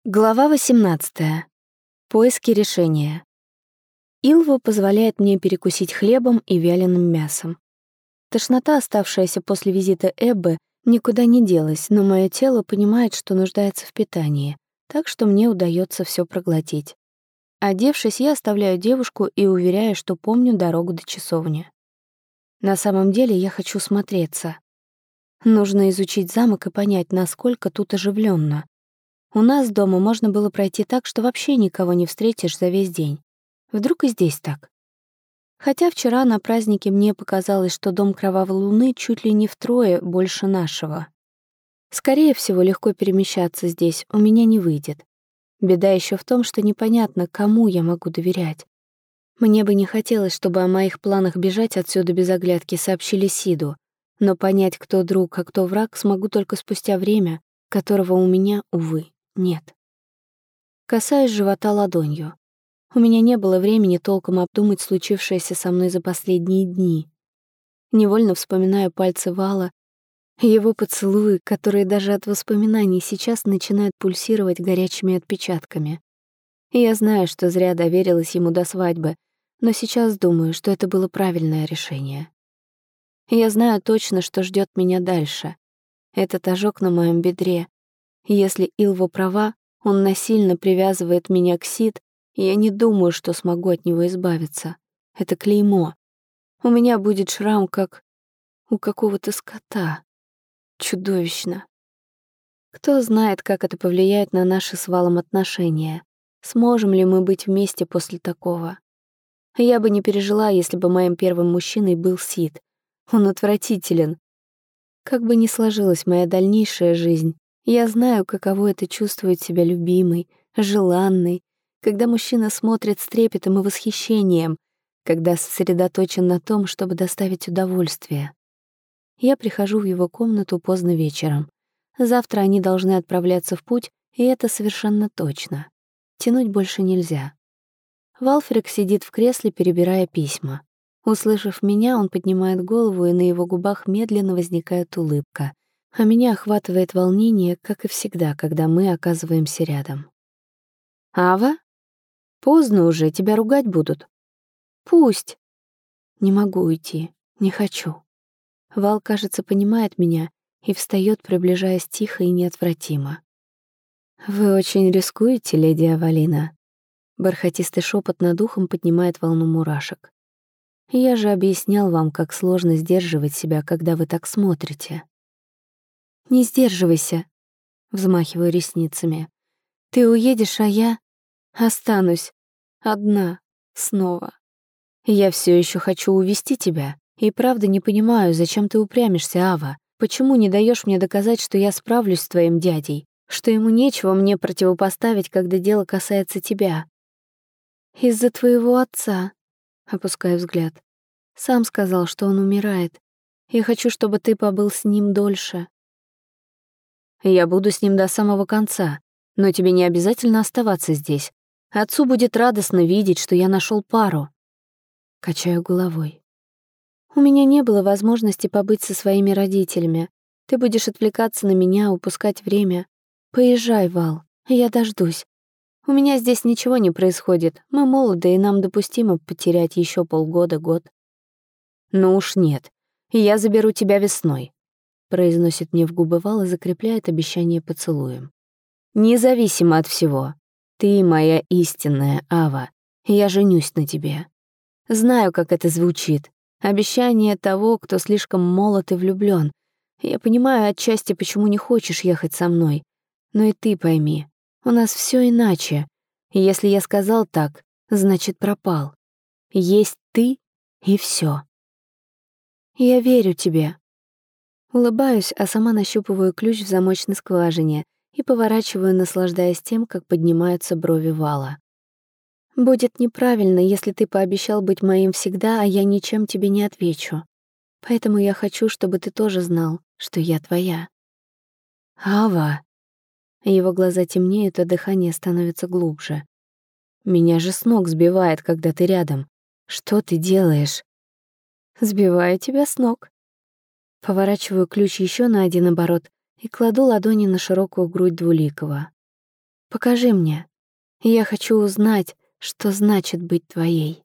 Глава 18. Поиски решения. Илва позволяет мне перекусить хлебом и вяленым мясом. Тошнота, оставшаяся после визита Эббы, никуда не делась, но мое тело понимает, что нуждается в питании, так что мне удается все проглотить. Одевшись, я оставляю девушку и уверяю, что помню дорогу до часовни. На самом деле я хочу смотреться. Нужно изучить замок и понять, насколько тут оживленно. У нас дома можно было пройти так, что вообще никого не встретишь за весь день. Вдруг и здесь так. Хотя вчера на празднике мне показалось, что дом Кровавой Луны чуть ли не втрое больше нашего. Скорее всего, легко перемещаться здесь у меня не выйдет. Беда еще в том, что непонятно, кому я могу доверять. Мне бы не хотелось, чтобы о моих планах бежать отсюда без оглядки сообщили Сиду, но понять, кто друг, а кто враг, смогу только спустя время, которого у меня, увы, нет. Касаюсь живота ладонью. У меня не было времени толком обдумать случившееся со мной за последние дни. Невольно вспоминаю пальцы Вала, его поцелуи, которые даже от воспоминаний сейчас начинают пульсировать горячими отпечатками. И я знаю, что зря доверилась ему до свадьбы, но сейчас думаю, что это было правильное решение. Я знаю точно, что ждет меня дальше. Этот ожог на моем бедре. Если Илва права, он насильно привязывает меня к Сид, и я не думаю, что смогу от него избавиться. Это клеймо. У меня будет шрам, как у какого-то скота. Чудовищно. Кто знает, как это повлияет на наши с Валом отношения. Сможем ли мы быть вместе после такого? Я бы не пережила, если бы моим первым мужчиной был Сид. Он отвратителен. Как бы ни сложилась моя дальнейшая жизнь, я знаю, каково это чувствовать себя любимой, желанной, когда мужчина смотрит с трепетом и восхищением, когда сосредоточен на том, чтобы доставить удовольствие. Я прихожу в его комнату поздно вечером. Завтра они должны отправляться в путь, и это совершенно точно. Тянуть больше нельзя. Валфрик сидит в кресле, перебирая письма. Услышав меня, он поднимает голову, и на его губах медленно возникает улыбка. А меня охватывает волнение, как и всегда, когда мы оказываемся рядом. «Ава? Поздно уже, тебя ругать будут». «Пусть». Не могу уйти, не хочу. Вал, кажется, понимает меня и встает, приближаясь тихо и неотвратимо. «Вы очень рискуете, леди Авалина». Бархатистый шепот над ухом поднимает волну мурашек. «Я же объяснял вам, как сложно сдерживать себя, когда вы так смотрите». «Не сдерживайся», — взмахиваю ресницами. «Ты уедешь, а я останусь одна снова. Я все еще хочу увести тебя, и правда не понимаю, зачем ты упрямишься, Ава. Почему не даешь мне доказать, что я справлюсь с твоим дядей, что ему нечего мне противопоставить, когда дело касается тебя?» «Из-за твоего отца», — опускаю взгляд. «Сам сказал, что он умирает. Я хочу, чтобы ты побыл с ним дольше». «Я буду с ним до самого конца, но тебе не обязательно оставаться здесь. Отцу будет радостно видеть, что я нашел пару». Качаю головой. «У меня не было возможности побыть со своими родителями. Ты будешь отвлекаться на меня, упускать время. Поезжай, Вал, я дождусь. У меня здесь ничего не происходит. Мы молоды, и нам допустимо потерять еще полгода-год». «Ну уж нет. Я заберу тебя весной», — произносит мне в губы Вал и закрепляет обещание поцелуем. «Независимо от всего. Ты моя истинная, Ава. Я женюсь на тебе». Знаю, как это звучит. Обещание того, кто слишком молод и влюблён. Я понимаю отчасти, почему не хочешь ехать со мной. Но и ты пойми, у нас всё иначе. И если я сказал так, значит, пропал. Есть ты и всё. Я верю тебе. Улыбаюсь, а сама нащупываю ключ в замочной скважине и поворачиваю, наслаждаясь тем, как поднимаются брови Вала. «Будет неправильно, если ты пообещал быть моим всегда, а я ничем тебе не отвечу. Поэтому я хочу, чтобы ты тоже знал, что я твоя». «Ава!» Его глаза темнеют, а дыхание становится глубже. «Меня же с ног сбивает, когда ты рядом. Что ты делаешь?» «Сбиваю тебя с ног». Поворачиваю ключ еще на один оборот и кладу ладони на широкую грудь Двуликова. Покажи мне. Я хочу узнать, что значит быть твоей.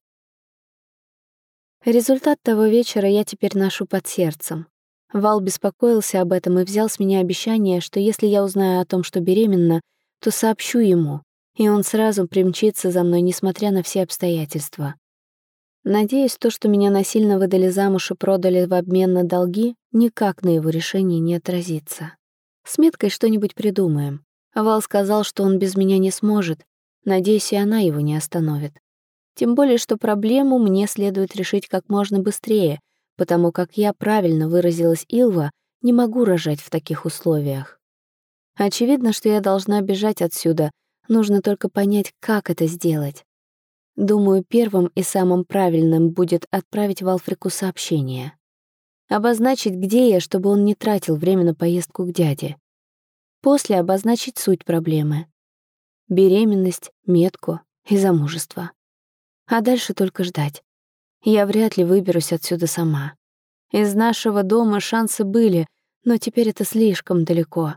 Результат того вечера я теперь ношу под сердцем. Вал беспокоился об этом и взял с меня обещание, что если я узнаю о том, что беременна, то сообщу ему, и он сразу примчится за мной, несмотря на все обстоятельства. Надеюсь, то, что меня насильно выдали замуж и продали в обмен на долги, никак на его решении не отразится. С Меткой что-нибудь придумаем. Вал сказал, что он без меня не сможет. Надеюсь, и она его не остановит. Тем более, что проблему мне следует решить как можно быстрее, потому как я, правильно выразилась Илва, не могу рожать в таких условиях. Очевидно, что я должна бежать отсюда, нужно только понять, как это сделать. Думаю, первым и самым правильным будет отправить Валфрику сообщение. Обозначить, где я, чтобы он не тратил время на поездку к дяде. После обозначить суть проблемы. Беременность, метку и замужество. А дальше только ждать. Я вряд ли выберусь отсюда сама. Из нашего дома шансы были, но теперь это слишком далеко.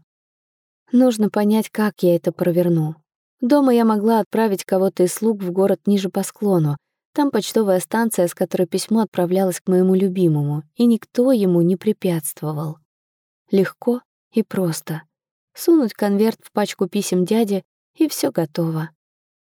Нужно понять, как я это проверну. Дома я могла отправить кого-то из слуг в город ниже по склону. Там почтовая станция, с которой письмо отправлялось к моему любимому, и никто ему не препятствовал. Легко и просто. Сунуть конверт в пачку писем дяде, и все готово.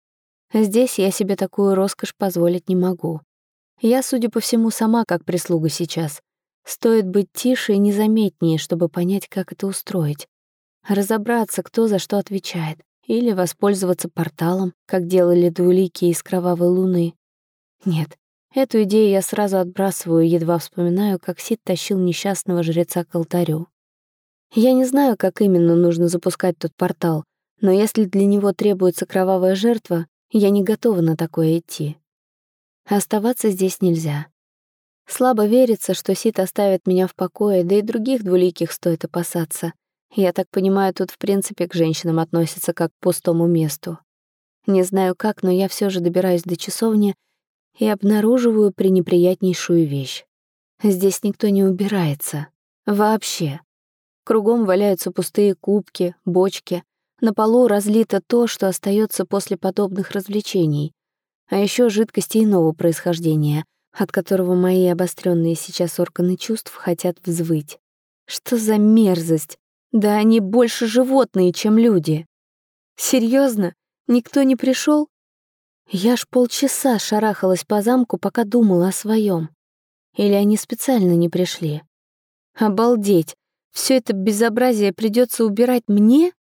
Здесь я себе такую роскошь позволить не могу. Я, судя по всему, сама как прислуга сейчас. Стоит быть тише и незаметнее, чтобы понять, как это устроить. Разобраться, кто за что отвечает. Или воспользоваться порталом, как делали двуликие из Кровавой Луны. Нет, эту идею я сразу отбрасываю, едва вспоминаю, как Сид тащил несчастного жреца к алтарю. Я не знаю, как именно нужно запускать тот портал, но если для него требуется кровавая жертва, я не готова на такое идти. Оставаться здесь нельзя. Слабо верится, что Сид оставит меня в покое, да и других двуликих стоит опасаться. Я так понимаю, тут в принципе к женщинам относятся как к пустому месту. Не знаю как, но я все же добираюсь до часовни и обнаруживаю пренеприятнейшую вещь. Здесь никто не убирается. Вообще. Кругом валяются пустые кубки, бочки. На полу разлито то, что остается после подобных развлечений. А еще жидкости иного происхождения, от которого мои обостренные сейчас органы чувств хотят взвыть. Что за мерзость! Да они больше животные, чем люди. Серьезно? Никто не пришел? Я ж полчаса шарахалась по замку, пока думала о своем. Или они специально не пришли? Обалдеть! Все это безобразие придется убирать мне?